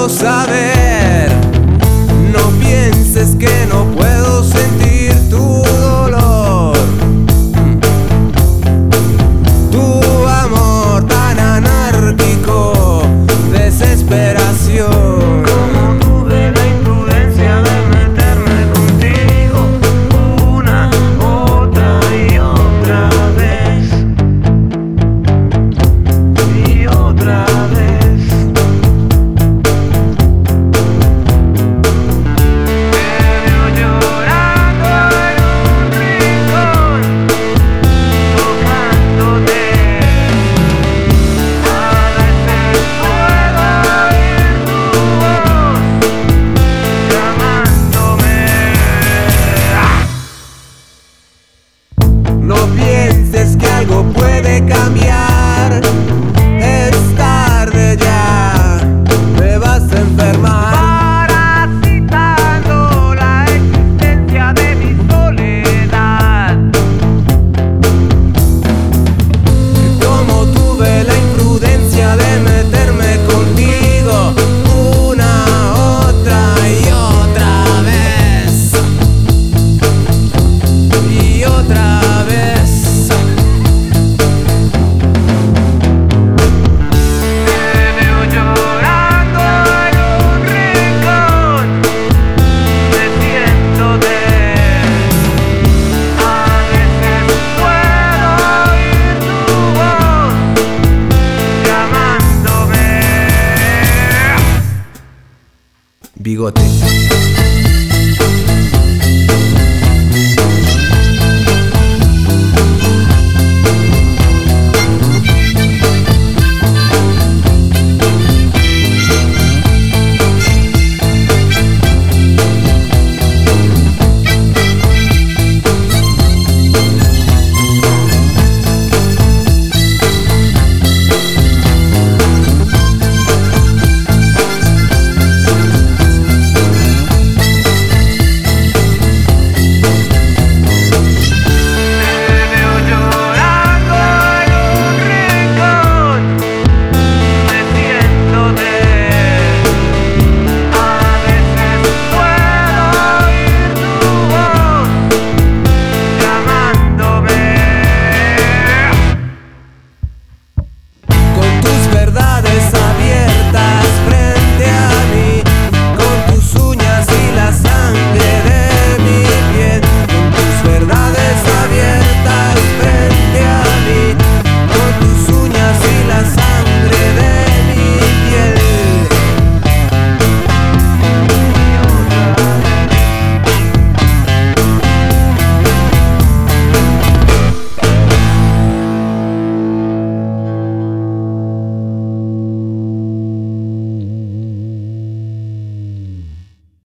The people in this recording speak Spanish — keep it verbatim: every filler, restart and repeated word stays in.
quiero saber. No pienses que no puedo sentir tu dolor, tu amor tan anárquico, desesperación. Como tuve la imprudencia de meterme contigo una, otra y otra vez, y otra vez. No pienses que algo puede cambiar, es tarde ya, te vas a enfermar. Parasitando la existencia de mi soledad. Como tuve la imprudencia de meterme contigo una, otra y otra vez, y otra vez. Bigote.